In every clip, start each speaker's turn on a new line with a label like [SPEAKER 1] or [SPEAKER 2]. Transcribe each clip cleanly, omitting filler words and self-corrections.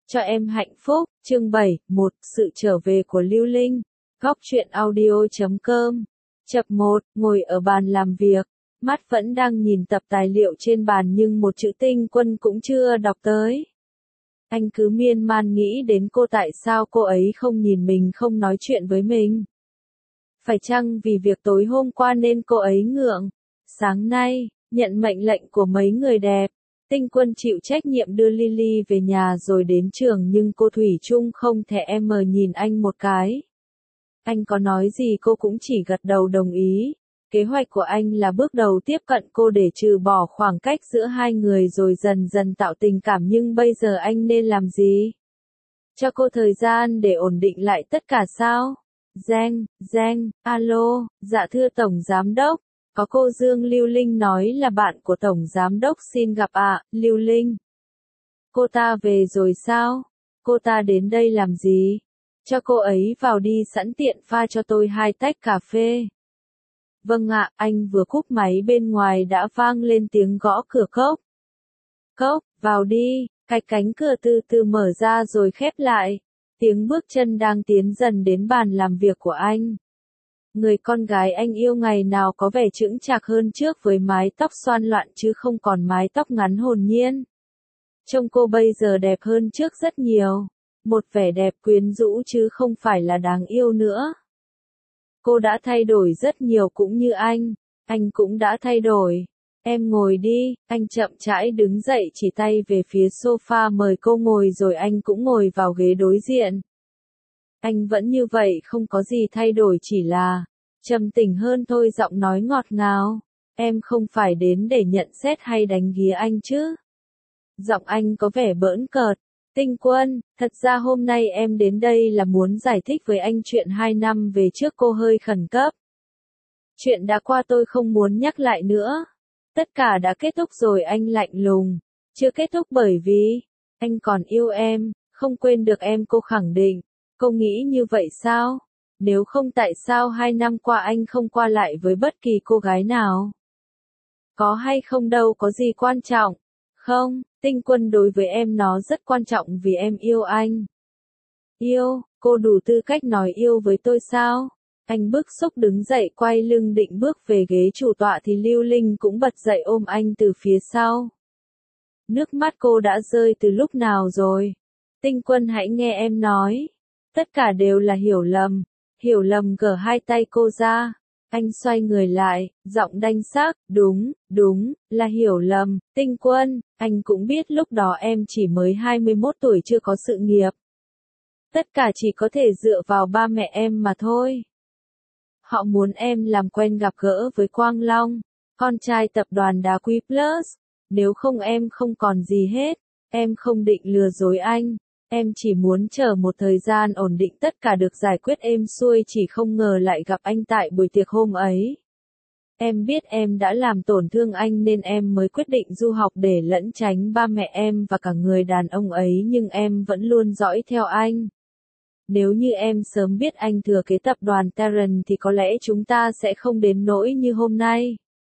[SPEAKER 1] Cho em hạnh phúc, chương 7, sự trở về của Lưu Linh. Góc truyện audio.com. Chập 1, ngồi ở bàn làm việc, mắt vẫn đang nhìn tập tài liệu trên bàn nhưng một chữ Tinh Quân cũng chưa đọc tới. Anh cứ miên man nghĩ đến cô, tại sao cô ấy không nhìn mình, không nói chuyện với mình. Phải chăng vì việc tối hôm qua nên cô ấy ngượng? Sáng nay, nhận mệnh lệnh của mấy người đẹp, Tinh Quân chịu trách nhiệm đưa Lily về nhà rồi đến trường, nhưng cô thủy chung không thèm nhìn anh một cái. Anh có nói gì cô cũng chỉ gật đầu đồng ý. Kế hoạch của anh là bước đầu tiếp cận cô để trừ bỏ khoảng cách giữa hai người rồi dần dần tạo tình cảm, nhưng bây giờ anh nên làm gì? Cho cô thời gian để ổn định lại tất cả sao? Giang, alo, dạ thưa Tổng Giám Đốc. Có cô Dương. Lưu Linh nói là bạn của Tổng Giám Đốc xin gặp ạ. Lưu Linh. Cô ta về rồi sao? Cô ta đến đây làm gì? Cho cô ấy vào đi, sẵn tiện pha cho tôi 2 tách cà phê. Vâng ạ. Anh vừa cúp máy, bên ngoài đã vang lên tiếng gõ cửa. Cốc, vào đi. Cái cánh cửa từ từ mở ra rồi khép lại. Tiếng bước chân đang tiến dần đến bàn làm việc của anh. Người con gái anh yêu ngày nào có vẻ chững chạc hơn trước, với mái tóc xoăn loạn chứ không còn mái tóc ngắn hồn nhiên. Trông cô bây giờ đẹp hơn trước rất nhiều. Một vẻ đẹp quyến rũ chứ không phải là đáng yêu nữa. Cô đã thay đổi rất nhiều, cũng như anh cũng đã thay đổi. Em ngồi đi. Anh chậm rãi đứng dậy, chỉ tay về phía sofa mời cô ngồi, rồi anh cũng ngồi vào ghế đối diện. Anh vẫn như vậy, không có gì thay đổi, chỉ là trầm tĩnh hơn thôi, giọng nói ngọt ngào. Em không phải đến để nhận xét hay đánh ghía anh chứ? Giọng anh có vẻ bỡn cợt. Tinh Quân, thật ra hôm nay em đến đây là muốn giải thích với anh chuyện 2 năm về trước. Cô hơi khẩn cấp. Chuyện đã qua tôi không muốn nhắc lại nữa. Tất cả đã kết thúc rồi. Anh lạnh lùng. Chưa kết thúc bởi vì anh còn yêu em, không quên được em. Cô khẳng định. Cô nghĩ như vậy sao? Nếu không, tại sao 2 năm qua anh không qua lại với bất kỳ cô gái nào? Có hay không đâu có gì quan trọng. Không, Tinh Quân, đối với em nó rất quan trọng vì em yêu anh. Yêu, cô đủ tư cách nói yêu với tôi sao? Anh bức xúc đứng dậy, quay lưng định bước về ghế chủ tọa thì Lưu Linh cũng bật dậy ôm anh từ phía sau. Nước mắt cô đã rơi từ lúc nào rồi? Tinh Quân, hãy nghe em nói. Tất cả đều là hiểu lầm. Hiểu lầm. Gỡ 2 tay cô ra. Anh xoay người lại, giọng đanh xác. Đúng, là hiểu lầm. Tinh Quân, anh cũng biết lúc đó em chỉ mới 21 tuổi, chưa có sự nghiệp. Tất cả chỉ có thể dựa vào ba mẹ em mà thôi. Họ muốn em làm quen gặp gỡ với Quang Long, con trai tập đoàn Đá Quý Plus. Nếu không em không còn gì hết. Em không định lừa dối anh. Em chỉ muốn chờ một thời gian ổn định, tất cả được giải quyết êm xuôi, chỉ không ngờ lại gặp anh tại buổi tiệc hôm ấy. Em biết em đã làm tổn thương anh nên em mới quyết định du học để lẩn tránh ba mẹ em và cả người đàn ông ấy, nhưng em vẫn luôn dõi theo anh. Nếu như em sớm biết anh thừa kế tập đoàn Terran thì có lẽ chúng ta sẽ không đến nỗi như hôm nay.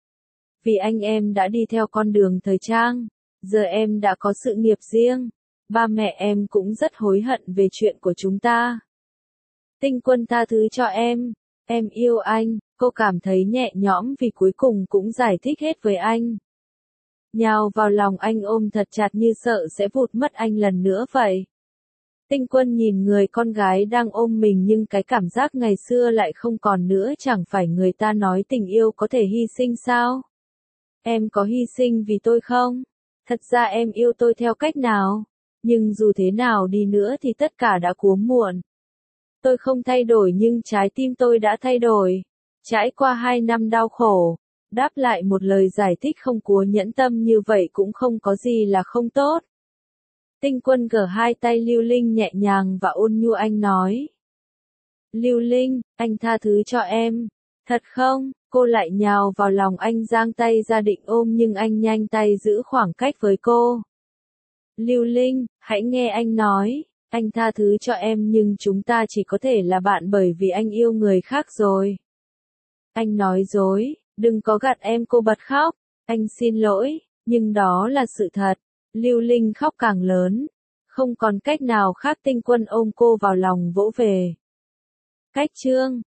[SPEAKER 1] Vì anh em đã đi theo con đường thời trang, giờ em đã có sự nghiệp riêng. Ba mẹ em cũng rất hối hận về chuyện của chúng ta. Tinh Quân, tha thứ cho em yêu anh. Cô cảm thấy nhẹ nhõm vì cuối cùng cũng giải thích hết với anh. Nhào vào lòng anh, ôm thật chặt như sợ sẽ vụt mất anh lần nữa vậy. Tinh Quân nhìn người con gái đang ôm mình, nhưng cái cảm giác ngày xưa lại không còn nữa. Chẳng phải người ta nói tình yêu có thể hy sinh sao? Em có hy sinh vì tôi không? Thật ra em yêu tôi theo cách nào? Nhưng dù thế nào đi nữa thì tất cả đã quá muộn. Tôi không thay đổi nhưng trái tim tôi đã thay đổi. Trải qua 2 năm đau khổ, đáp lại một lời giải thích không cố nhẫn tâm như vậy cũng không có gì là không tốt. Tinh Quân gỡ 2 tay Lưu Linh nhẹ nhàng và ôn nhu, anh nói. Lưu Linh, anh tha thứ cho em. Thật không? Cô lại nhào vào lòng anh, giang tay ra định ôm, nhưng anh nhanh tay giữ khoảng cách với cô. Lưu Linh, hãy nghe anh nói. Anh tha thứ cho em nhưng chúng ta chỉ có thể là bạn bởi vì anh yêu người khác rồi. Anh nói dối, đừng có gạt em. Cô bật khóc. Anh xin lỗi, nhưng đó là sự thật. Lưu Linh khóc càng lớn. Không còn cách nào khác, Tinh Quân ôm cô vào lòng vỗ về. Cách chương